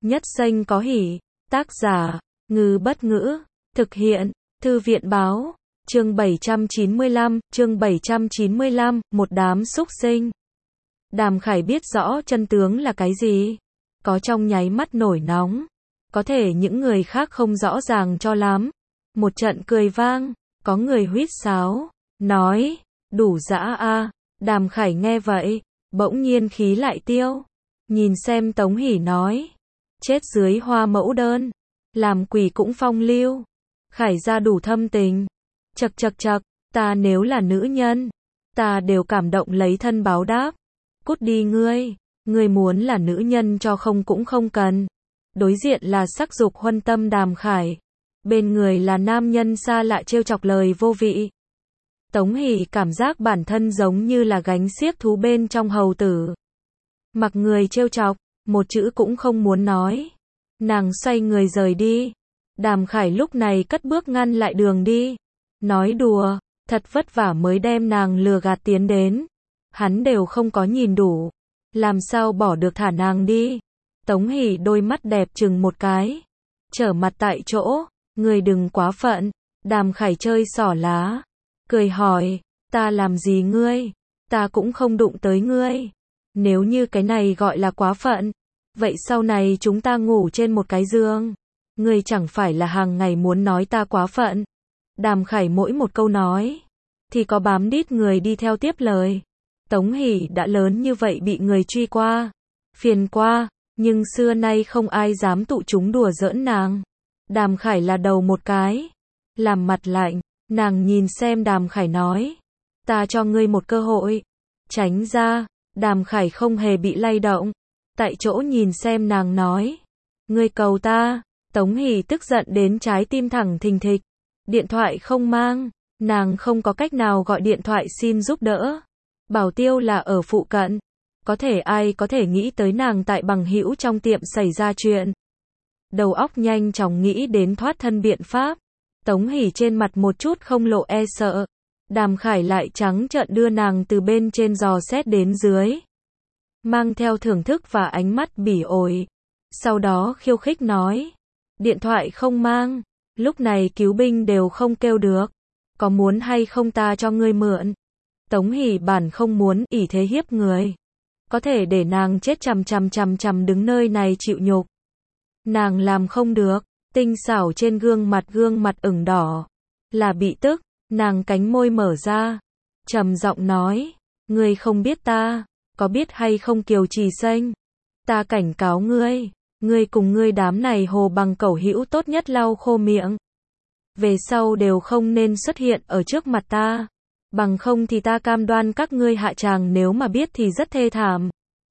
Nhất xanh có hỉ. Tác giả, Ngư Bất Ngữ. Thực hiện, Thư viện Báo. Chương 795, một đám súc sinh. Đàm Khải biết rõ chân tướng là cái gì. Có trong nháy mắt nổi nóng. Có thể những người khác không rõ ràng cho lắm. Một trận cười vang, có người huýt sáo, nói, đủ dã a. Đàm Khải nghe vậy, bỗng nhiên khí lại tiêu. Nhìn xem Tống Hỷ nói, chết dưới hoa mẫu đơn, làm quỷ cũng phong lưu. Khải gia đủ thâm tình. Chậc chậc chậc, ta nếu là nữ nhân, ta đều cảm động lấy thân báo đáp. Cút đi ngươi muốn là nữ nhân cho không cũng không cần. Đối diện là sắc dục huân tâm Đàm Khải, bên người là nam nhân xa lạ trêu chọc lời vô vị. Tống Hỷ cảm giác bản thân giống như là gánh xiếc thú bên trong hầu tử. Mặc người trêu chọc, một chữ cũng không muốn nói. Nàng xoay người rời đi. Đàm Khải lúc này cất bước ngăn lại đường đi. Nói đùa, thật vất vả mới đem nàng lừa gạt tiến đến. Hắn đều không có nhìn đủ. Làm sao bỏ được thả nàng đi. Tống Hỷ đôi mắt đẹp chừng một cái. Trở mặt tại chỗ, ngươi đừng quá phận. Đàm Khải chơi xỏ lá. Cười hỏi, ta làm gì ngươi? Ta cũng không đụng tới ngươi. Nếu như cái này gọi là quá phận, vậy sau này chúng ta ngủ trên một cái giường. Ngươi chẳng phải là hàng ngày muốn nói ta quá phận. Đàm Khải mỗi một câu nói, thì có bám đít người đi theo tiếp lời. Tống Hỷ đã lớn như vậy bị người truy qua, phiền qua, nhưng xưa nay không ai dám tụ chúng đùa giỡn nàng. Đàm Khải là đầu một cái, làm mặt lạnh, nàng nhìn xem Đàm Khải nói, ta cho ngươi một cơ hội, tránh ra. Đàm Khải không hề bị lay động, tại chỗ nhìn xem nàng nói, ngươi cầu ta. Tống Hỷ tức giận đến trái tim thẳng thình thịch, điện thoại không mang, nàng không có cách nào gọi điện thoại xin giúp đỡ. Bảo tiêu là ở phụ cận, có thể ai có thể nghĩ tới nàng tại bằng hữu trong tiệm xảy ra chuyện. Đầu óc nhanh chóng nghĩ đến thoát thân biện pháp. Tống Hỷ trên mặt một chút không lộ e sợ. Đàm Khải lại trắng trợn đưa nàng từ bên trên dò xét đến dưới, mang theo thưởng thức và ánh mắt bỉ ổi. Sau đó khiêu khích nói, điện thoại không mang, lúc này cứu binh đều không kêu được, có muốn hay không ta cho ngươi mượn. Tống Hỷ bản không muốn ỷ thế hiếp người, có thể để nàng chết chằm đứng nơi này chịu nhục. Nàng làm không được, tinh xảo trên gương mặt ửng đỏ, là bị tức. Nàng cánh môi mở ra, trầm giọng nói, ngươi không biết ta, có biết hay không Kiều Trì Xanh? Ta cảnh cáo ngươi cùng ngươi đám này hồ bằng cẩu hữu tốt nhất lau khô miệng. Về sau đều không nên xuất hiện ở trước mặt ta, bằng không thì ta cam đoan các ngươi hạ tràng nếu mà biết thì rất thê thảm.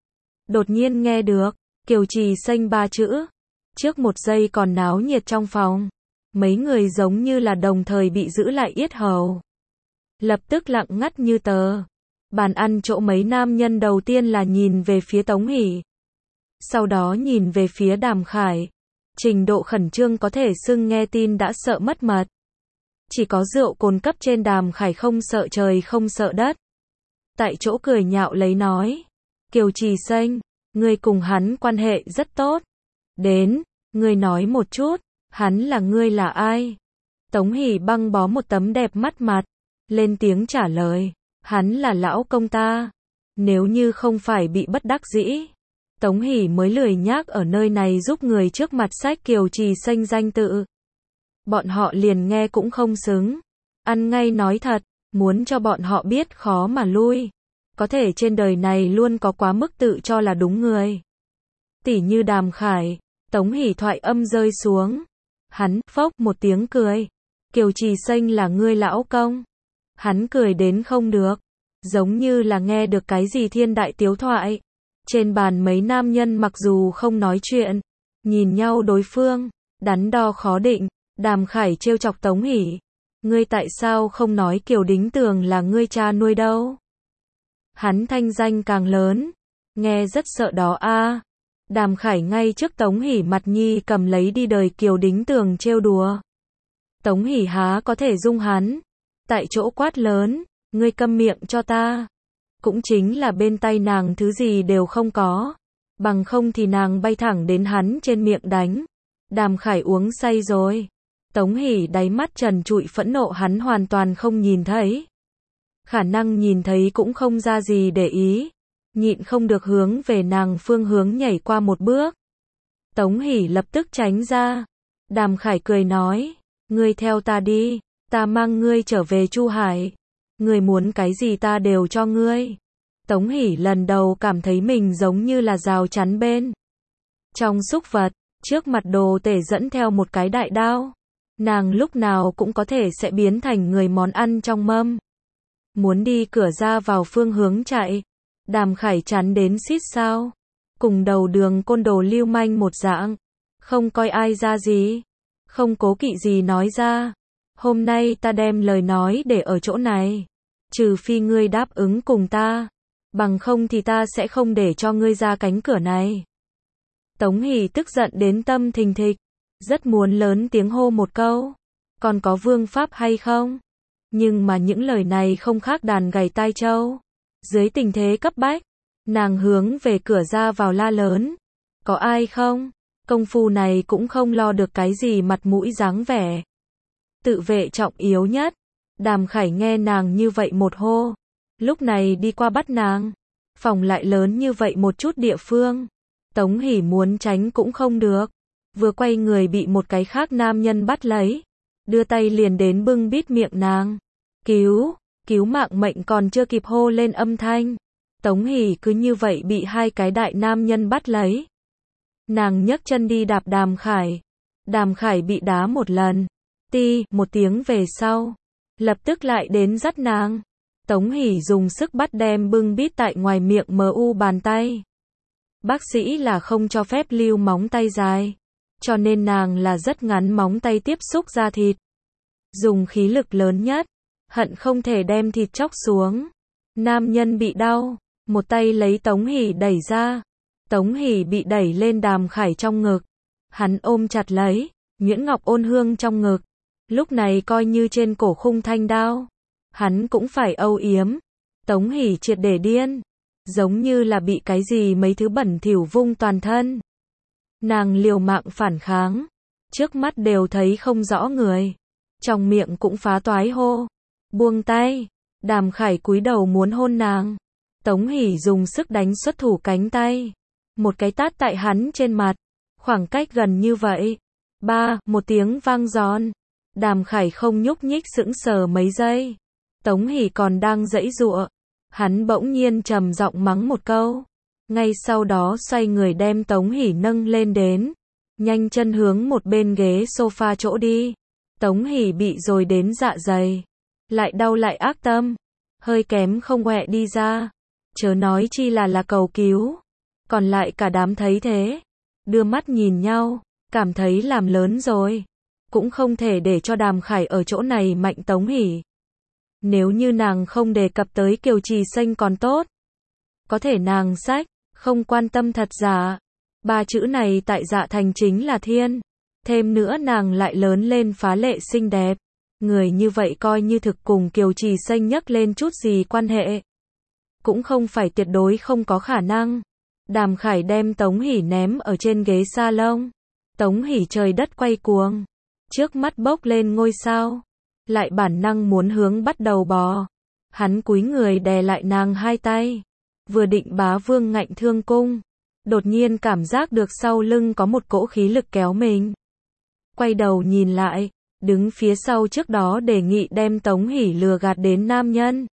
Đột nhiên nghe được, Kiều Trì Xanh ba chữ, trước một giây còn náo nhiệt trong phòng. Mấy người giống như là đồng thời bị giữ lại yết hầu. Lập tức lặng ngắt như tờ. Bàn ăn chỗ mấy nam nhân đầu tiên là nhìn về phía Tống Hỷ. Sau đó nhìn về phía Đàm Khải. Trình độ khẩn trương có thể xưng nghe tin đã sợ mất mật. Chỉ có rượu cồn cấp trên Đàm Khải không sợ trời không sợ đất. Tại chỗ cười nhạo lấy nói. Kiều Trì Xanh, ngươi cùng hắn quan hệ rất tốt. Đến, ngươi nói một chút. Hắn là ngươi là ai? Tống Hỷ băng bó một tấm đẹp mắt mặt, lên tiếng trả lời, hắn là lão công ta. Nếu như không phải bị bất đắc dĩ, Tống Hỷ mới lười nhác ở nơi này giúp người trước mặt sách Kiều Trì Xanh danh tự. Bọn họ liền nghe cũng không xứng. Ăn ngay nói thật, muốn cho bọn họ biết khó mà lui. Có thể trên đời này luôn có quá mức tự cho là đúng người. Tỉ như Đàm Khải. Tống Hỷ thoại âm rơi xuống. Hắn, phốc một tiếng cười. Kiều Trì Xanh là ngươi lão công. Hắn cười đến không được. Giống như là nghe được cái gì thiên đại tiếu thoại. Trên bàn mấy nam nhân mặc dù không nói chuyện, nhìn nhau đối phương, đắn đo khó định. Đàm Khải trêu chọc Tống Hỷ. Ngươi tại sao không nói Kiều Đính Tường là ngươi cha nuôi đâu? Hắn thanh danh càng lớn. Nghe rất sợ đó a. Đàm Khải ngay trước Tống Hỷ mặt nhi cầm lấy đi đời Kiều Đính Tường trêu đùa. Tống Hỷ há có thể dung hắn. Tại chỗ quát lớn, ngươi câm miệng cho ta. Cũng chính là bên tay nàng thứ gì đều không có. bằng không thì nàng bay thẳng đến hắn trên miệng đánh. Đàm Khải uống say rồi. Tống Hỷ đáy mắt trần trụi phẫn nộ hắn hoàn toàn không nhìn thấy. Khả năng nhìn thấy cũng không ra gì để ý. Nhịn không được hướng về nàng phương hướng nhảy qua một bước. Tống Hỷ lập tức tránh ra. Đàm Khải cười nói, ngươi theo ta đi, ta mang ngươi trở về Chu Hải. Ngươi muốn cái gì ta đều cho ngươi. Tống Hỷ lần đầu cảm thấy mình giống như là rào chắn bên trong súc vật, trước mặt Đồ Tể dẫn theo một cái đại đao. Nàng lúc nào cũng có thể sẽ biến thành người món ăn trong mâm. Muốn đi cửa ra vào phương hướng chạy. Đàm Khải chắn đến xít sao. Cùng đầu đường côn đồ lưu manh một dạng. Không coi ai ra gì. Không cố kỵ gì nói ra. Hôm nay ta đem lời nói để ở chỗ này. Trừ phi ngươi đáp ứng cùng ta. Bằng không thì ta sẽ không để cho ngươi ra cánh cửa này. Tống Hỷ tức giận đến tâm thình thịch. Rất muốn lớn tiếng hô một câu. Còn có vương pháp hay không? Nhưng mà những lời này không khác đàn gảy tai trâu. Dưới tình thế cấp bách, nàng hướng về cửa ra vào la lớn. Có ai không? Công phu này cũng không lo được cái gì mặt mũi dáng vẻ. Tự vệ trọng yếu nhất. Đàm Khải nghe nàng như vậy một hô. Lúc này đi qua bắt nàng. Phòng lại lớn như vậy một chút địa phương. Tống Hỷ muốn tránh cũng không được. Vừa quay người bị một cái khác nam nhân bắt lấy. Đưa tay liền đến bưng bít miệng nàng. Cứu mạng mệnh còn chưa kịp hô lên âm thanh. Tống Hỷ cứ như vậy bị hai cái đại nam nhân bắt lấy. Nàng nhấc chân đi đạp Đàm Khải. Đàm Khải bị đá một lần. Một tiếng về sau. Lập tức lại đến dắt nàng. Tống Hỷ dùng sức bắt đem bưng bít tại ngoài miệng mu bàn tay. Bác sĩ là không cho phép lưu móng tay dài. Cho nên nàng là rất ngắn móng tay tiếp xúc da thịt. Dùng khí lực lớn nhất. Hận không thể đem thịt chóc xuống. Nam nhân bị đau. Một tay lấy Tống Hỷ đẩy ra. Tống Hỷ bị đẩy lên Đàm Khải trong ngực. Hắn ôm chặt lấy. Nguyễn Ngọc Ôn Hương trong ngực. Lúc này coi như trên cổ khung thanh đao. Hắn cũng phải âu yếm. Tống Hỷ triệt để điên. Giống như là bị cái gì mấy thứ bẩn thỉu vung toàn thân. Nàng liều mạng phản kháng. Trước mắt đều thấy không rõ người. Trong miệng cũng phá toái hô. Buông tay. Đàm Khải cúi đầu muốn hôn nàng. Tống Hỷ dùng sức đánh xuất thủ cánh tay. Một cái tát tại hắn trên mặt. Khoảng cách gần như vậy. Một tiếng vang giòn. Đàm Khải không nhúc nhích sững sờ mấy giây. Tống Hỷ còn đang giãy giụa. Hắn bỗng nhiên trầm giọng mắng một câu. Ngay sau đó xoay người đem Tống Hỷ nâng lên đến. Nhanh chân hướng một bên ghế sofa chỗ đi. Tống Hỷ bị rồi đến dạ dày. Lại đau lại ác tâm. Hơi kém không quẹ đi ra. Chớ nói chi là cầu cứu. Còn lại cả đám thấy thế. Đưa mắt nhìn nhau. Cảm thấy làm lớn rồi. Cũng không thể để cho Đàm Khải ở chỗ này mạnh Tống Hỷ. Nếu như nàng không đề cập tới Kiều Trì Xanh còn tốt. Có thể nàng sách, không quan tâm thật giả. 3 chữ này tại Dạ Thành chính là thiên. Thêm nữa nàng lại lớn lên phá lệ xinh đẹp. Người như vậy coi như thực cùng Kiều Trì Xanh nhắc lên chút gì quan hệ. Cũng không phải tuyệt đối không có khả năng. Đàm Khải đem Tống Hỷ ném ở trên ghế salon. Tống Hỷ trời đất quay cuồng. Trước mắt bốc lên ngôi sao. Lại bản năng muốn hướng bắt đầu bò. Hắn cúi người đè lại nàng hai tay. Vừa định bá vương ngạnh thương cung. Đột nhiên cảm giác được sau lưng có một cỗ khí lực kéo mình. Quay đầu nhìn lại. Đứng phía sau trước đó đề nghị đem Tống Hỷ lừa gạt đến nam nhân.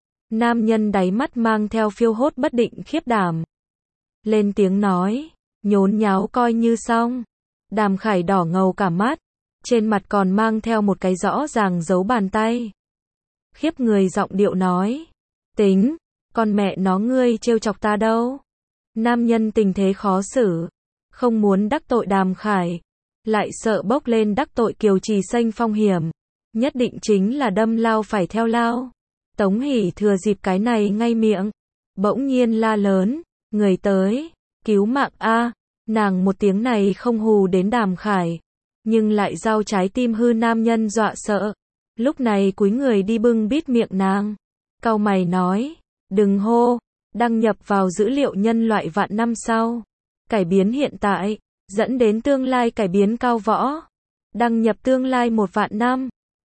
Nam nhân đáy mắt mang theo phiêu hốt bất định khiếp đảm. Lên tiếng nói. Nhốn nháo coi như xong. Đàm Khải đỏ ngầu cả mắt. Trên mặt còn mang theo một cái rõ ràng dấu bàn tay. Khiếp người giọng điệu nói. Tính, con mẹ nó ngươi trêu chọc ta đâu. Nam nhân tình thế khó xử. Không muốn đắc tội Đàm Khải. Lại sợ bốc lên đắc tội Kiều Trì Xanh phong hiểm. Nhất định chính là đâm lao phải theo lao. Tống Hỷ thừa dịp cái này ngay miệng. Bỗng nhiên la lớn. Người tới. Cứu mạng a. Nàng một tiếng này không hù đến Đàm Khải. Nhưng lại giao trái tim hư nam nhân dọa sợ. Lúc này cúi người đi bưng bít miệng nàng. Cau mày nói. Đừng hô. Đăng nhập vào dữ liệu nhân loại vạn năm sau. Cải biến hiện tại, dẫn đến tương lai cải biến cao võ. Đăng nhập tương lai 1 vạn năm.